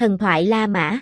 Thần thoại La Mã.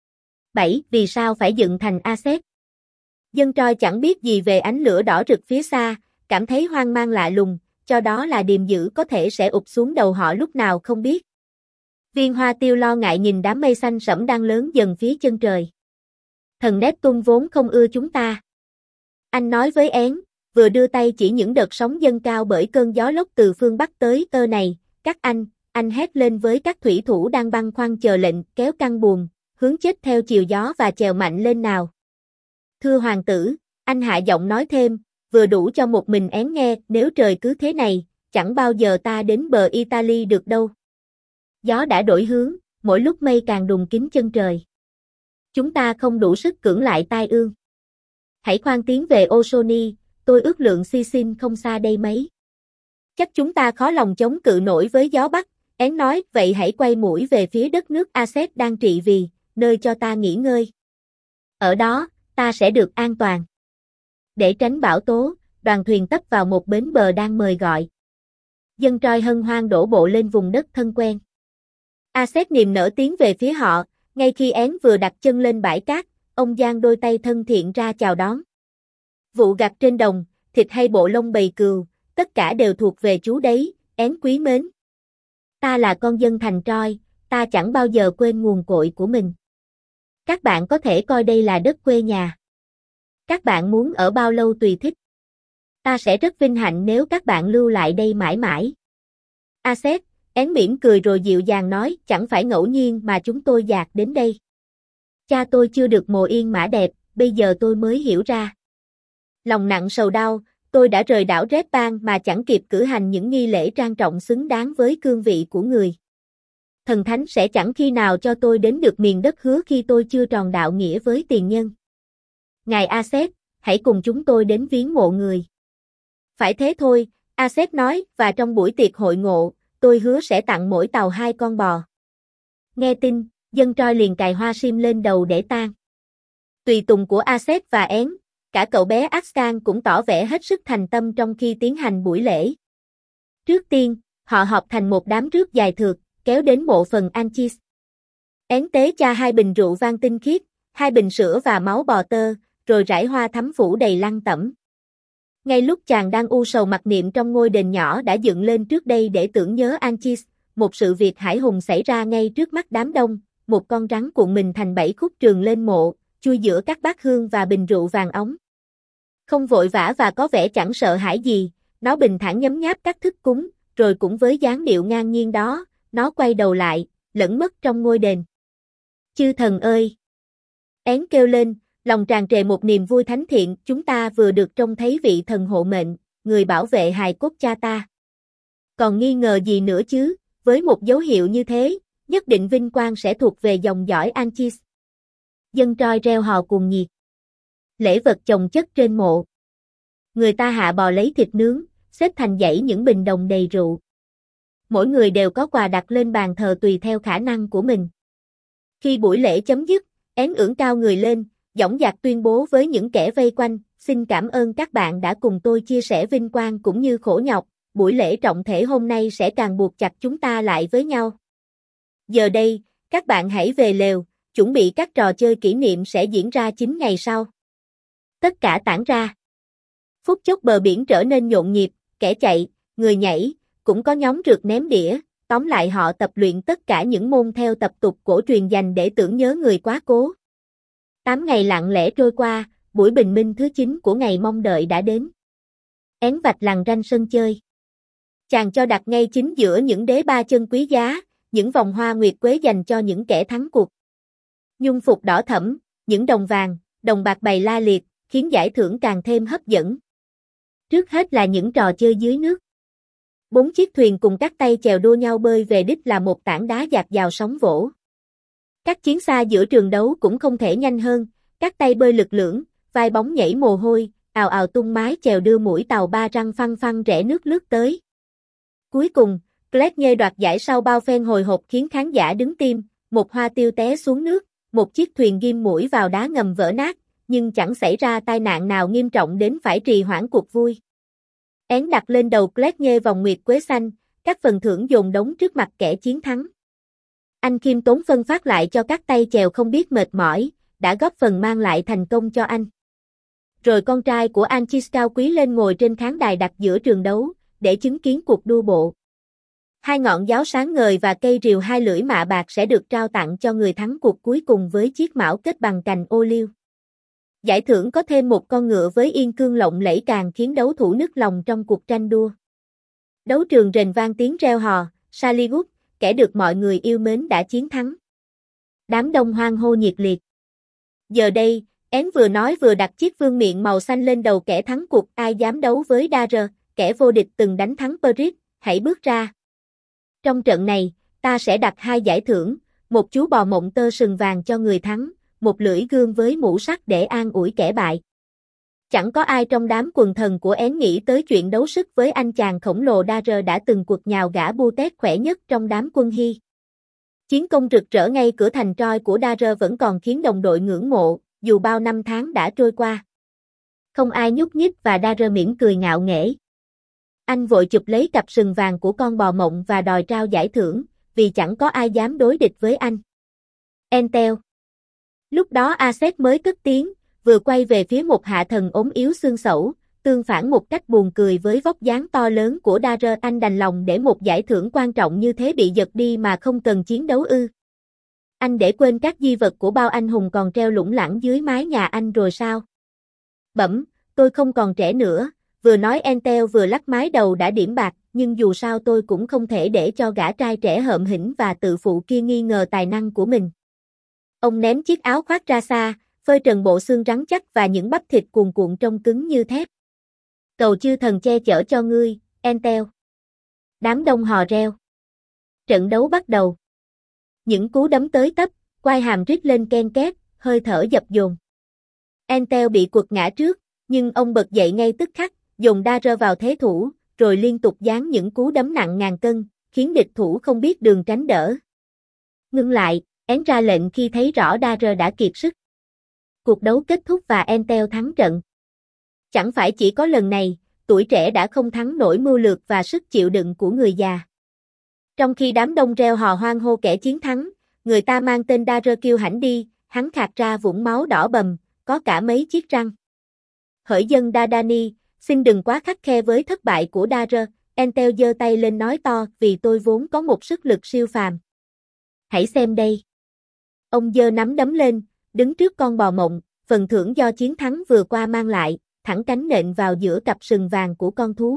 7. Vì sao phải dựng thành Aset? Dân Troi chẳng biết gì về ánh lửa đỏ rực phía xa, cảm thấy hoang mang lạ lùng, cho đó là điềm dữ có thể sẽ ụp xuống đầu họ lúc nào không biết. Viên Hoa Tiêu lo ngại nhìn đám mây xanh sẫm đang lớn dần phía chân trời. Thần Neptune vốn không ưa chúng ta. Anh nói với én, vừa đưa tay chỉ những đợt sóng dâng cao bởi cơn gió lốc từ phương Bắc tới này, các anh hét lên với các thủy thủ đang băn khoăn chờ lệnh, kéo căng buồm, hướng chết theo chiều gió và chèo mạnh lên nào. Thưa hoàng tử, anh hạ giọng nói thêm, vừa đủ cho một mình én nghe, nếu trời cứ thế này, chẳng bao giờ ta đến bờ Italy được đâu. Gió đã đổi hướng, mỗi lúc mây càng đùng kín chân trời. Chúng ta không đủ sức cưỡng lại tai ương. Hãy khoan tiến về Ossoni, tôi ước lượng Sicin không xa đây mấy. Chắc chúng ta khó lòng chống cự nổi với gió Bắc, én nói, vậy hãy quay mũi về phía đất nước Aset đang trị vì, nơi cho ta nghỉ ngơi. Ở đó, ta sẽ được an toàn. Để tránh bão tố, đoàn thuyền tấp vào một bến bờ đang mời gọi. Dân Troi hân hoan đổ bộ lên vùng đất thân quen. Aset niềm nở tiến về phía họ, ngay khi én vừa đặt chân lên bãi cát, ông giang đôi tay thân thiện ra chào đón. Vụ gặt trên đồng, thịt hay bộ lông bầy cừu, tất cả đều thuộc về chú đấy, én quý mến. Ta là con dân thành Troi, ta chẳng bao giờ quên nguồn cội của mình. Các bạn có thể coi đây là đất quê nhà. Các bạn muốn ở bao lâu tùy thích. Ta sẽ rất vinh hạnh nếu các bạn lưu lại đây mãi mãi. Aset, én mỉm cười rồi dịu dàng nói, chẳng phải ngẫu nhiên mà chúng tôi dạt đến đây. Cha tôi chưa được mồ yên mã đẹp, bây giờ tôi mới hiểu ra. Lòng nặng sầu đau, tôi đã rời đảo Repan mà chẳng kịp cử hành những nghi lễ trang trọng xứng đáng với cương vị của người. Thần thánh sẽ chẳng khi nào cho tôi đến được miền đất hứa khi tôi chưa tròn đạo nghĩa với tiền nhân. Ngài Aset, hãy cùng chúng tôi đến viếng mộ người. Phải thế thôi, Aset nói, và trong buổi tiệc hội ngộ, tôi hứa sẽ tặng mỗi tàu 2 con bò. Nghe tin, dân Troi liền cài hoa sim lên đầu để tang. Tùy tùng của Aset và én, cả cậu bé Axcan cũng tỏ vẻ hết sức thành tâm trong khi tiến hành buổi lễ. Trước tiên, họ họp thành một đám rước dài thượt, kéo đến mộ phần Anchis. Én tế cha 2 bình rượu vang tinh khiết, 2 bình sữa và máu bò tơ, rồi rải hoa thắm phủ đầy lăng tẩm. Ngay lúc chàng đang u sầu mặc niệm trong ngôi đền nhỏ đã dựng lên trước đây để tưởng nhớ Anchis, một sự việc hãi hùng xảy ra ngay trước mắt đám đông, một con rắn cuộn mình thành 7 khúc trườn lên mộ, chui giữa các bát hương và bình rượu vàng óng. Không vội vã và có vẻ chẳng sợ hãi gì, nó bình thản nhấm nháp các thức cúng, rồi cũng với dáng điệu ngang nhiên đó, nó quay đầu lại, lẫn mất trong ngôi đền. Chư thần ơi! Én kêu lên, lòng tràn trề một niềm vui thánh thiện, chúng ta vừa được trông thấy vị thần hộ mệnh, người bảo vệ hài cốt cha ta. Còn nghi ngờ gì nữa chứ, với một dấu hiệu như thế, nhất định vinh quang sẽ thuộc về dòng dõi Anchis. Dân Troi reo hò cuồng nhiệt. Lễ vật chồng chất trên mộ. Người ta hạ bò lấy thịt nướng, xếp thành dãy những bình đồng đầy rượu. Mỗi người đều có quà đặt lên bàn thờ tùy theo khả năng của mình. Khi buổi lễ chấm dứt, én ưỡn cao người lên, dõng dạc tuyên bố với những kẻ vây quanh, xin cảm ơn các bạn đã cùng tôi chia sẻ vinh quang cũng như khổ nhọc, buổi lễ trọng thể hôm nay sẽ càng buộc chặt chúng ta lại với nhau. Giờ đây, các bạn hãy về lều, chuẩn bị các trò chơi kỷ niệm sẽ diễn ra 9 ngày sau. Tất cả tản ra. Phút chốc bờ biển trở nên nhộn nhịp, kẻ chạy, người nhảy, cũng có nhóm rượt ném đĩa, tóm lại họ tập luyện tất cả những môn theo tập tục cổ truyền dành để tưởng nhớ người quá cố. 8 ngày lặng lẽ trôi qua, buổi bình minh thứ 9 của ngày mong đợi đã đến. Én vạch lằn ranh sân chơi. Chàng cho đặt ngay chính giữa những đế ba chân quý giá, những vòng hoa nguyệt quế dành cho những kẻ thắng cuộc. Nhung phục đỏ thẫm, những đồng vàng, đồng bạc bày la liệt, khiến giải thưởng càng thêm hấp dẫn. Trước hết là những trò chơi dưới nước. 4 chiếc thuyền cùng các tay chèo đua nhau bơi về đích là một tảng đá dạt vào sóng vỗ. Các chiến xa giữa trường đấu cũng không thể nhanh hơn, các tay bơi lực lưỡng, vai bóng nhảy mồ hôi, ào ào tung mái chèo đưa mũi tàu ba răng phăng phăng rẽ nước lướt tới. Cuối cùng, Gletnye đoạt giải sau bao phen hồi hộp khiến khán giả đứng tim, một hoa tiêu té xuống nước, một chiếc thuyền ghim mũi vào đá ngầm vỡ nát, nhưng chẳng xảy ra tai nạn nào nghiêm trọng đến phải trì hoãn cuộc vui. Én đặt lên đầu Gletnye vòng nguyệt quế xanh, các phần thưởng dồn đống trước mặt kẻ chiến thắng. Anh khiêm tốn phân phát lại cho các tay chèo không biết mệt mỏi, đã góp phần mang lại thành công cho anh. Rồi con trai của Anchis cao quý lên ngồi trên khán đài đặt giữa trường đấu, để chứng kiến cuộc đua bộ. Hai ngọn giáo sáng ngời và cây rìu hai lưỡi mạ bạc sẽ được trao tặng cho người thắng cuộc cuối cùng với chiếc mão kết bằng cành ô liu. Giải thưởng có thêm một con ngựa với yên cương lộng lẫy càng khiến đấu thủ nức lòng trong cuộc tranh đua. Đấu trường rền vang tiếng reo hò, Saligut, kẻ được mọi người yêu mến đã chiến thắng. Đám đông hoan hô nhiệt liệt. Giờ đây, én vừa nói vừa đặt chiếc vương miện màu xanh lên đầu kẻ thắng cuộc, ai dám đấu với Darer, kẻ vô địch từng đánh thắng Perit, hãy bước ra. Trong trận này, ta sẽ đặt 2 giải thưởng, một chú bò mộng tơ sừng vàng cho người thắng, một lưỡi gươm với mũ sắt để an ủi kẻ bại. Chẳng có ai trong đám quần thần của én nghĩ tới chuyện đấu sức với anh chàng khổng lồ Darer đã từng quật nhào gã Butet khỏe nhất trong đám quân Hy. Chiến công rực rỡ ngay cửa thành Troy của Darer vẫn còn khiến đồng đội ngưỡng mộ, dù bao năm tháng đã trôi qua. Không ai nhúc nhích và Darer mỉm cười ngạo nghễ. Anh vội chụp lấy cặp sừng vàng của con bò mộng và đòi trao giải thưởng, vì chẳng có ai dám đối địch với anh. Entel. Lúc đó Aset mới cất tiếng, vừa quay về phía một hạ thần ốm yếu xương xẩu, tương phản một cách buồn cười với vóc dáng to lớn của Darer. Anh đành lòng để một giải thưởng quan trọng như thế bị giật đi mà không cần chiến đấu ư? Anh để quên các di vật của bao anh hùng còn treo lủng lẳng dưới mái nhà anh rồi sao? Bẩm, tôi không còn trẻ nữa, vừa nói Entel vừa lắc mái đầu đã điểm bạc, nhưng dù sao tôi cũng không thể để cho gã trai trẻ hợm hĩnh và tự phụ kia nghi ngờ tài năng của mình. Ông ném chiếc áo khoác ra xa, phơi trần bộ xương rắn chắc và những bắp thịt cuồn cuộn trông cứng như thép. Cầu chư thần che chở cho ngươi, Entel. Đám đông hò reo. Trận đấu bắt đầu. Những cú đấm tới tấp, quai hàm rít lên ken két, hơi thở dập dồn. Entel bị quật ngã trước, nhưng ông bật dậy ngay tức khắc, dồn Darer vào thế thủ, rồi liên tục giáng những cú đấm nặng ngàn cân, khiến địch thủ không biết đường tránh đỡ. Ngưng lại, én ra lệnh khi thấy rõ Darer đã kiệt sức. Cuộc đấu kết thúc và Entel thắng trận. Chẳng phải chỉ có lần này, tuổi trẻ đã không thắng nổi mưu lược và sức chịu đựng của người già. Trong khi đám đông reo hò hoan hô kẻ chiến thắng, người ta mang tên Darer kiêu hãnh đi, hắn khạc ra vũng máu đỏ bầm, có cả mấy chiếc răng. Hỡi dân Dadani, xin đừng quá khắt khe với thất bại của Darer, Entel giơ tay lên nói to, vì tôi vốn có một sức lực siêu phàm. Hãy xem đây. Ông giơ nắm đấm lên, đứng trước con bò mộng, phần thưởng do chiến thắng vừa qua mang lại, thẳng cánh nện vào giữa cặp sừng vàng của con thú.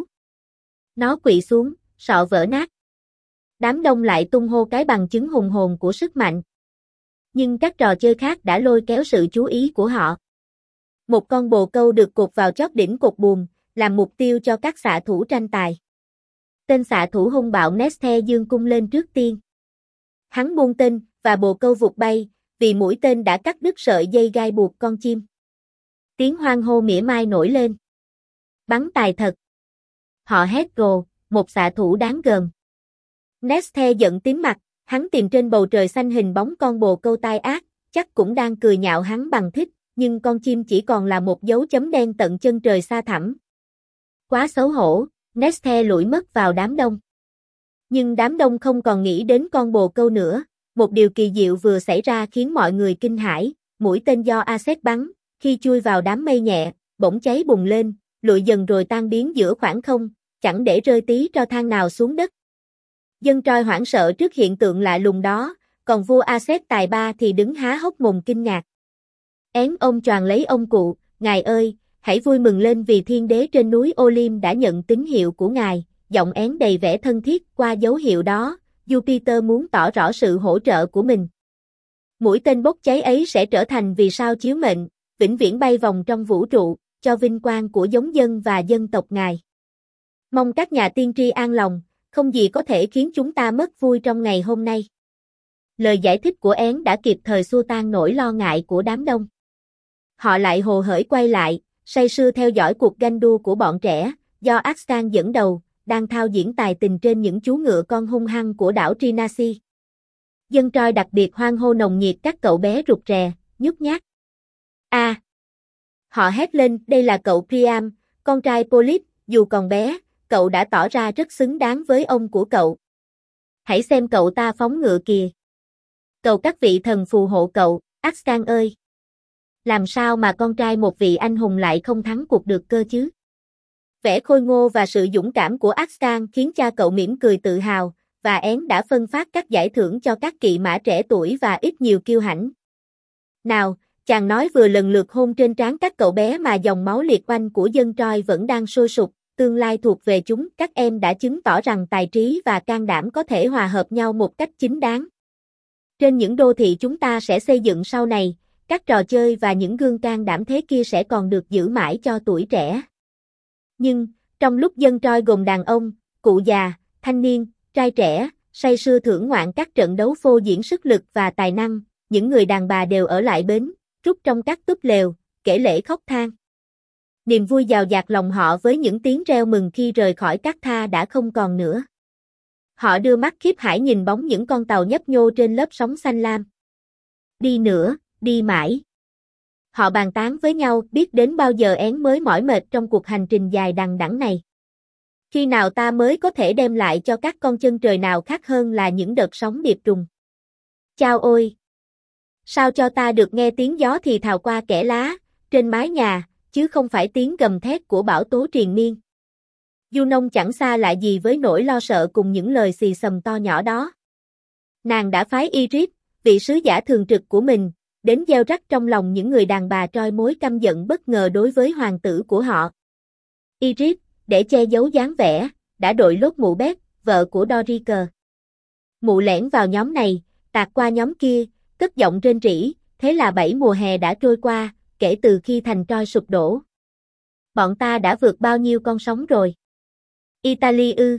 Nó quỵ xuống, sọ vỡ nát. Đám đông lại tung hô cái bằng chứng hùng hồn của sức mạnh. Nhưng các trò chơi khác đã lôi kéo sự chú ý của họ. Một con bồ câu được cột vào chót đỉnh cột buồm, làm mục tiêu cho các xạ thủ tranh tài. Tên xạ thủ hung bạo Neste giương cung lên trước tiên. Hắn buông tên, và bồ câu vụt bay, vì mũi tên đã cắt đứt sợi dây gai buộc con chim. Tiếng hoan hô mỉa mai nổi lên. Bắn tài thật. Họ hét rồ, một xạ thủ đáng gờm. Neste giận tím mặt, hắn tìm trên bầu trời xanh hình bóng con bồ câu tai ác, chắc cũng đang cười nhạo hắn bằng thích, nhưng con chim chỉ còn là một dấu chấm đen tận chân trời xa thẳm. Quá xấu hổ, Neste lủi mất vào đám đông. Nhưng đám đông không còn nghĩ đến con bồ câu nữa, một điều kỳ diệu vừa xảy ra khiến mọi người kinh hãi, mũi tên do Aset bắn, khi chui vào đám mây nhẹ, bỗng cháy bùng lên, lụi dần rồi tan biến giữa khoảng không, chẳng để rơi tí tro than nào xuống đất. Dân Troy hoảng sợ trước hiện tượng lạ lùng đó, còn vua Aset tài ba thì đứng há hốc mồm kinh ngạc. Én ông choàng lấy ông cụ, ngài ơi, hãy vui mừng lên vì thiên đế trên núi Olim đã nhận tín hiệu của ngài, giọng én đầy vẻ thân thiết. Qua dấu hiệu đó, Jupiter muốn tỏ rõ sự hỗ trợ của mình. Mũi tên bốc cháy ấy sẽ trở thành vì sao chiếu mệnh, vĩnh viễn bay vòng trong vũ trụ, cho vinh quang của giống dân và dân tộc ngài. Mong các nhà tiên tri an lòng, không gì có thể khiến chúng ta mất vui trong ngày hôm nay. Lời giải thích của én đã kịp thời xua tan nỗi lo ngại của đám đông. Họ lại hồ hởi quay lại, say sưa theo dõi cuộc ganh đua của bọn trẻ, do Axtan dẫn đầu, đang thao diễn tài tình trên những chú ngựa con hung hăng của đảo Trinasi. Dân Troy đặc biệt hoan hô nồng nhiệt các cậu bé rụt rè, nhút nhát. Họ hét lên, đây là cậu Priam, con trai Polyp, dù còn bé, cậu đã tỏ ra rất xứng đáng với ông của cậu. Hãy xem cậu ta phóng ngựa kìa. Cầu các vị thần phù hộ cậu, Ascan ơi. Làm sao mà con trai một vị anh hùng lại không thắng cuộc được cơ chứ? Vẻ khôi ngô và sự dũng cảm của Ascan khiến cha cậu mỉm cười tự hào, và én đã phân phát các giải thưởng cho các kỵ mã trẻ tuổi và ít nhiều kiêu hãnh. Nào, chàng nói vừa lần lượt hôn trên trán các cậu bé mà dòng máu liệt oanh của dân Troy vẫn đang sôi sục, tương lai thuộc về chúng. Các em đã chứng tỏ rằng tài trí và can đảm có thể hòa hợp nhau một cách chính đáng. Trên những đô thị chúng ta sẽ xây dựng sau này, các trò chơi và những gương can đảm thế kia sẽ còn được giữ mãi cho tuổi trẻ. Nhưng, trong lúc dân Troy gồm đàn ông, cụ già, thanh niên, trai trẻ, say sưa thưởng ngoạn các trận đấu phô diễn sức lực và tài năng, những người đàn bà đều ở lại bến, rút trong các túp lều, kể lể khóc than. Niềm vui dào dạt lòng họ với những tiếng reo mừng khi rời khỏi các tha đã không còn nữa. Họ đưa mắt khiếp hải nhìn bóng những con tàu nhấp nhô trên lớp sóng xanh lam. Đi nữa, đi mãi. Họ bàn tán với nhau biết đến bao giờ én mới mỏi mệt trong cuộc hành trình dài đằng đẵng này. Khi nào ta mới có thể đem lại cho các con chân trời nào khác hơn là những đợt sóng điệp trùng. Chao ôi! Sao cho ta được nghe tiếng gió thì thào qua kẽ lá, trên mái nhà, chứ không phải tiếng gầm thét của bão tố triền miên. Junon chẳng xa lạ gì với nỗi lo sợ cùng những lời xì xầm to nhỏ đó. Nàng đã phái Ygritte, vị sứ giả thường trực của mình, đến gieo rắc trong lòng những người đàn bà Troy mối căm giận bất ngờ đối với hoàng tử của họ. Ygritte, để che giấu dáng vẻ, đã đội lốt mụ Beth, vợ của Doriker. Mụ lẻn vào nhóm này, tạt qua nhóm kia, cất giọng rên rỉ, thế là 7 mùa hè đã trôi qua, kể từ khi thành Troy sụp đổ. Bọn ta đã vượt bao nhiêu con sóng rồi? Italy ư?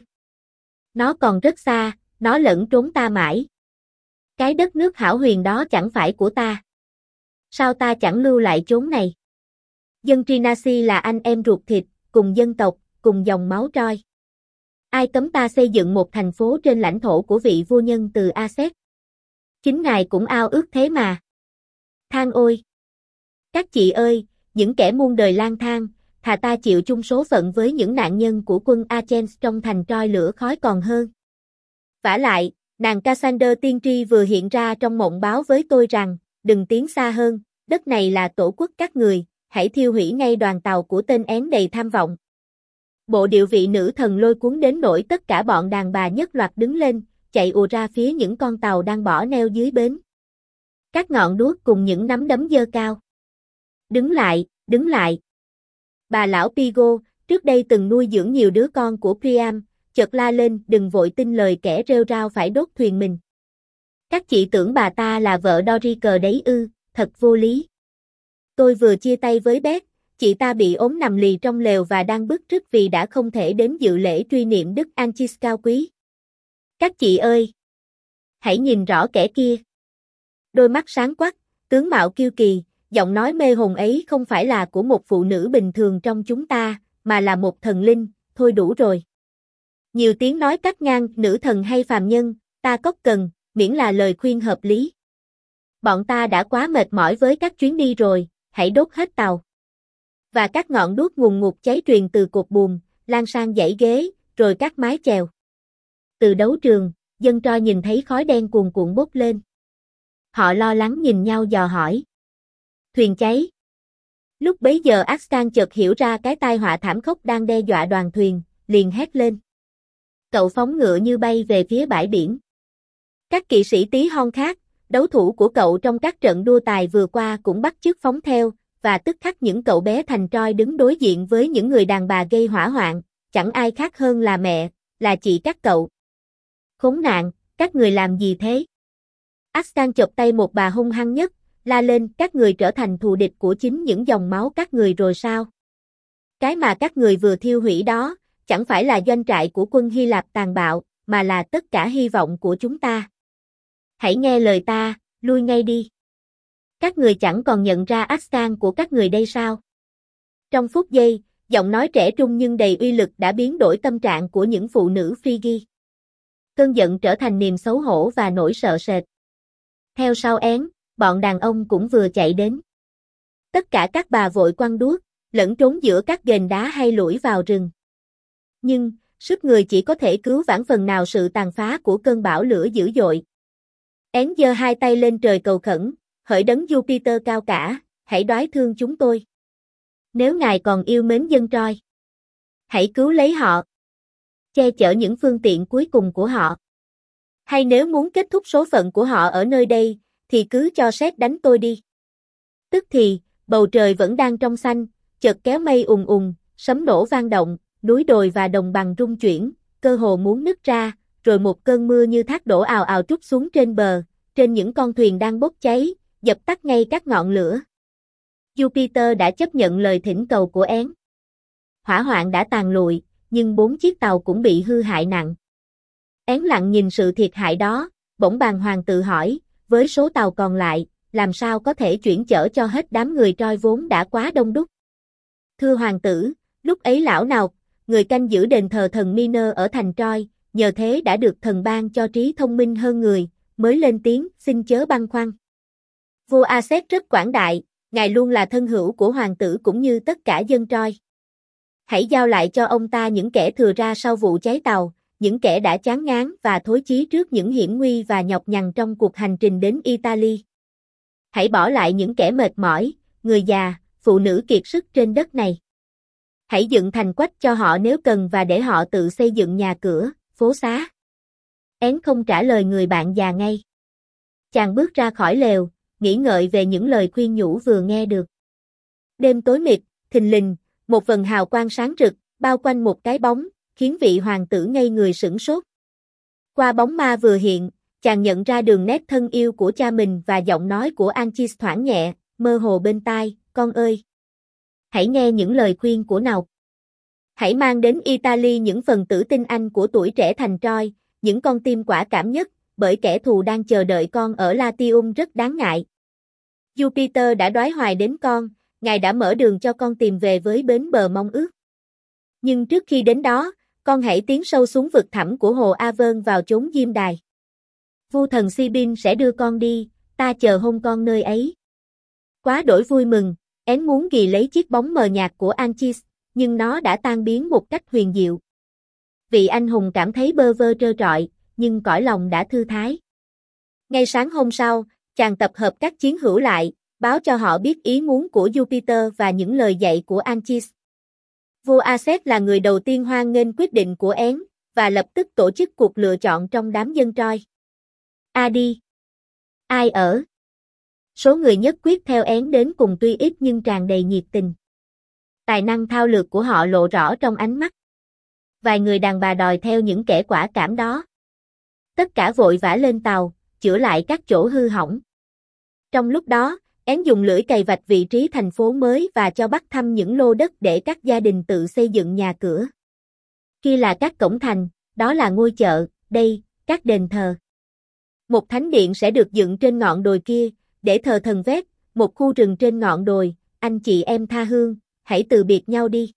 Nó còn rất xa, nó lẫn trốn ta mãi. Cái đất nước hão huyền đó chẳng phải của ta. Sao ta chẳng lưu lại chốn này? Dân Trinasi là anh em ruột thịt, cùng dân tộc, cùng dòng máu Troy. Ai cấm ta xây dựng một thành phố trên lãnh thổ của vị vua nhân từ Aset? Chính ngài cũng ao ước thế mà. Than ôi! Các chị ơi, những kẻ muôn đời lang thang, thà ta chịu chung số phận với những nạn nhân của quân Achens trong thành Troy lửa khói còn hơn. Vả lại, nàng Cassander tiên tri vừa hiện ra trong mộng báo với tôi rằng, đừng tiến xa hơn, đất này là tổ quốc các người, hãy thiêu hủy ngay đoàn tàu của tên én đầy tham vọng. Bộ điệu vị nữ thần lôi cuốn đến nỗi tất cả bọn đàn bà nhất loạt đứng lên, chạy ùa ra phía những con tàu đang bỏ neo dưới bến. Các ngọn đuốc cùng những nắm đấm giơ cao. Đứng lại, đứng lại. Bà lão Pigo, trước đây từng nuôi dưỡng nhiều đứa con của Priam, chợt la lên, đừng vội tin lời kẻ rêu rao phải đốt thuyền mình. Các chị tưởng bà ta là vợ Doriker đấy ư, thật vô lý. Tôi vừa chia tay với Beth, chị ta bị ốm nằm lì trong lều và đang bứt rứt vì đã không thể đến dự lễ truy niệm Đức Anchis cao quý. Các chị ơi! Hãy nhìn rõ kẻ kia. Đôi mắt sáng quắc, tướng mạo kiêu kỳ, giọng nói mê hồn ấy không phải là của một phụ nữ bình thường trong chúng ta, mà là một thần linh, thôi đủ rồi. Nhiều tiếng nói cắt ngang, nữ thần hay phàm nhân, ta có cần, miễn là lời khuyên hợp lý. Bọn ta đã quá mệt mỏi với các chuyến đi rồi, hãy đốt hết tàu. Và các ngọn đuốc ngùn ngụt cháy truyền từ cột buồm, lan sang dãy ghế, rồi các mái chèo. Từ đấu trường, dân Troy nhìn thấy khói đen cuồn cuộn bốc lên. Họ lo lắng nhìn nhau dò hỏi. Thuyền cháy. Lúc bấy giờ Ascan chợt hiểu ra cái tai họa thảm khốc đang đe dọa đoàn thuyền, liền hét lên. Cậu phóng ngựa như bay về phía bãi biển. Các kỵ sĩ tí hon khác, đấu thủ của cậu trong các trận đua tài vừa qua cũng bắt chước phóng theo, và tức khắc những cậu bé thành Troy đứng đối diện với những người đàn bà gây hỏa hoạn, chẳng ai khác hơn là mẹ, là chị các cậu. Khốn nạn, các người làm gì thế? Ascan chộp tay một bà hung hăng nhất, la lên, các người trở thành thù địch của chính những dòng máu các người rồi sao? Cái mà các người vừa thiêu hủy đó, chẳng phải là doanh trại của quân Hy Lạp tàn bạo, mà là tất cả hy vọng của chúng ta. Hãy nghe lời ta, lui ngay đi. Các người chẳng còn nhận ra Ascan của các người đây sao? Trong phút giây, giọng nói trẻ trung nhưng đầy uy lực đã biến đổi tâm trạng của những phụ nữ Phrygia. Cơn giận trở thành niềm xấu hổ và nỗi sợ sệt. Theo sau én, bọn đàn ông cũng vừa chạy đến. Tất cả các bà vội quăng đuốc, lẫn trốn giữa các ghềnh đá hay lủi vào rừng. Nhưng, sức người chỉ có thể cứu vãn phần nào sự tàn phá của cơn bão lửa dữ dội. Én giơ hai tay lên trời cầu khẩn, hỡi đấng Jupiter cao cả, hãy đoái thương chúng tôi. Nếu ngài còn yêu mến dân Troy, hãy cứu lấy họ, che chở những phương tiện cuối cùng của họ. Hay nếu muốn kết thúc số phận của họ ở nơi đây, thì cứ cho sét đánh tôi đi. Tức thì, bầu trời vẫn đang trong xanh, chợt kéo mây ùng ùng, sấm nổ vang động, núi đồi và đồng bằng rung chuyển, cơ hồ muốn nứt ra, rồi một cơn mưa như thác đổ ào ào trút xuống trên bờ, trên những con thuyền đang bốc cháy, dập tắt ngay các ngọn lửa. Jupiter đã chấp nhận lời thỉnh cầu của Én. Hỏa hoạn đã tàn lụi, nhưng 4 chiếc tàu cũng bị hư hại nặng. Én lặng nhìn sự thiệt hại đó, bỗng bàng hoàng tự hỏi, với số tàu còn lại, làm sao có thể chuyển chở cho hết đám người Troy vốn đã quá đông đúc. Thưa hoàng tử, lúc ấy lão nào, người canh giữ đền thờ thần Miner ở thành Troy, nhờ thế đã được thần ban cho trí thông minh hơn người, mới lên tiếng, xin chớ băn khoăn. Vua Aset rất quảng đại, ngài luôn là thân hữu của hoàng tử cũng như tất cả dân Troy. Hãy giao lại cho ông ta những kẻ thừa ra sau vụ cháy tàu, những kẻ đã chán ngán và thối chí trước những hiểm nguy và nhọc nhằn trong cuộc hành trình đến Italy. Hãy bỏ lại những kẻ mệt mỏi, người già, phụ nữ kiệt sức trên đất này. Hãy dựng thành quách cho họ nếu cần và để họ tự xây dựng nhà cửa, phố xá. Én không trả lời người bạn già ngay. Chàng bước ra khỏi lều, nghĩ ngợi về những lời khuyên nhủ vừa nghe được. Đêm tối mịt, thình lình, một vầng hào quang sáng rực, bao quanh một cái bóng, khiến vị hoàng tử ngây người sửng sốt. Qua bóng ma vừa hiện, chàng nhận ra đường nét thân yêu của cha mình và giọng nói của Anchis thoảng nhẹ, mơ hồ bên tai, con ơi. Hãy nghe những lời khuyên của nào. Hãy mang đến Italy những phần tử tinh anh của tuổi trẻ thành Troy, những con tim quả cảm nhất, bởi kẻ thù đang chờ đợi con ở Latium rất đáng ngại. Jupiter đã đoái hoài đến con, ngài đã mở đường cho con tìm về với bến bờ mong ước. Nhưng trước khi đến đó, con hãy tiến sâu xuống vực thẳm của hồ Avon vào chốn diêm đài. Vua thần Sibin sẽ đưa con đi, ta chờ hôn con nơi ấy. Quá đổi vui mừng, Én muốn ghi lấy chiếc bóng mờ nhạt của Anchis, nhưng nó đã tan biến một cách huyền diệu. Vị anh hùng cảm thấy bơ vơ trơ trọi, nhưng cõi lòng đã thư thái. Ngay sáng hôm sau, chàng tập hợp các chiến hữu lại, báo cho họ biết ý muốn của Jupiter và những lời dạy của Anchis. Vua Aset là người đầu tiên hoan nghênh quyết định của Én, và lập tức tổ chức cuộc lựa chọn trong đám dân Troy. Đi. Ai ở? Số người nhất quyết theo Én đến cùng tuy ít nhưng tràn đầy nhiệt tình. Tài năng thao lược của họ lộ rõ trong ánh mắt. Vài người đàn bà đòi theo những kẻ quả cảm đó. Tất cả vội vã lên tàu, chữa lại các chỗ hư hỏng. Trong lúc đó, Én dùng lưỡi cày vạch vị trí thành phố mới và cho bắt thăm những lô đất để các gia đình tự xây dựng nhà cửa. Kia là các cổng thành, đó là ngôi chợ, đây, các đền thờ. Một thánh điện sẽ được dựng trên ngọn đồi kia, để thờ thần Vét, một khu rừng trên ngọn đồi, anh chị em tha hương, hãy từ biệt nhau đi.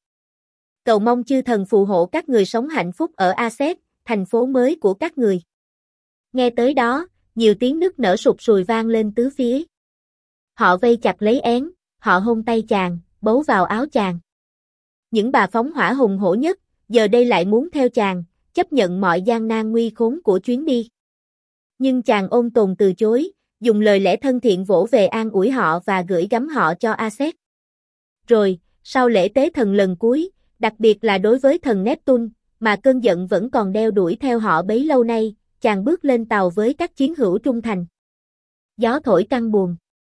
Cầu mong chư thần phù hộ các người sống hạnh phúc ở Aset, thành phố mới của các người. Nghe tới đó, nhiều tiếng nức nở sụt sùi vang lên tứ phía. Họ vây chặt lấy Én, họ hôn tay chàng, bấu vào áo chàng. Những bà phóng hỏa hùng hổ nhất, giờ đây lại muốn theo chàng, chấp nhận mọi gian nan nguy khốn của chuyến đi. Nhưng chàng ôn tồn từ chối, dùng lời lẽ thân thiện vỗ về an ủi họ và gửi gắm họ cho Aset. Rồi, sau lễ tế thần lần cuối, đặc biệt là đối với thần Neptune, mà cơn giận vẫn còn đeo đuổi theo họ bấy lâu nay, chàng bước lên tàu với các chiến hữu trung thành. Gió thổi căng buồm.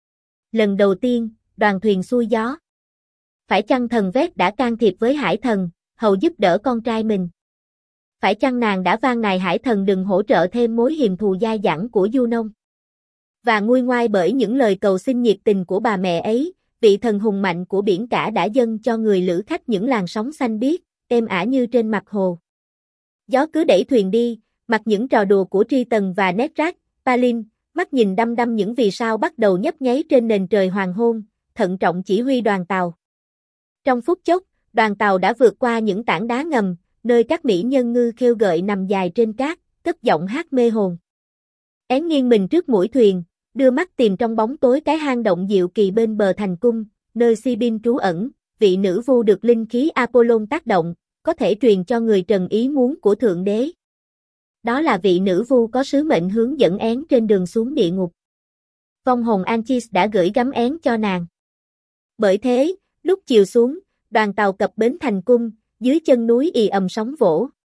Lần đầu tiên, đoàn thuyền xuôi gió. Phải chăng thần Vét đã can thiệp với hải thần, hầu giúp đỡ con trai mình? Phải chăng nàng đã van nài hải thần đừng hỗ trợ thêm mối hiềm thù dai dẳng của Junon? Và nguôi ngoai bởi những lời cầu xin nhiệt tình của bà mẹ ấy, vị thần hùng mạnh của biển cả đã dâng cho người lữ khách những làn sóng xanh biếc, êm ả như trên mặt hồ. Gió cứ đẩy thuyền đi, mặc những trò đùa của Triton và Netrach, Palin, mắt nhìn đăm đăm những vì sao bắt đầu nhấp nháy trên nền trời hoàng hôn, thận trọng chỉ huy đoàn tàu. Trong phút chốc, đoàn tàu đã vượt qua những tảng đá ngầm, nơi các mỹ nhân ngư khêu gợi nằm dài trên cát, cất giọng hát mê hồn. Én nghiêng mình trước mũi thuyền, đưa mắt tìm trong bóng tối cái hang động diệu kỳ bên bờ thành cung, nơi Sibin trú ẩn, vị nữ vu được linh khí Apollon tác động, có thể truyền cho người trần ý muốn của Thượng Đế. Đó là vị nữ vu có sứ mệnh hướng dẫn én trên đường xuống địa ngục. Vong hồn Anchis đã gửi gắm én cho nàng. Bởi thế, lúc chiều xuống, đoàn tàu cập bến thành cung, dưới chân núi ì ầm sóng vỗ.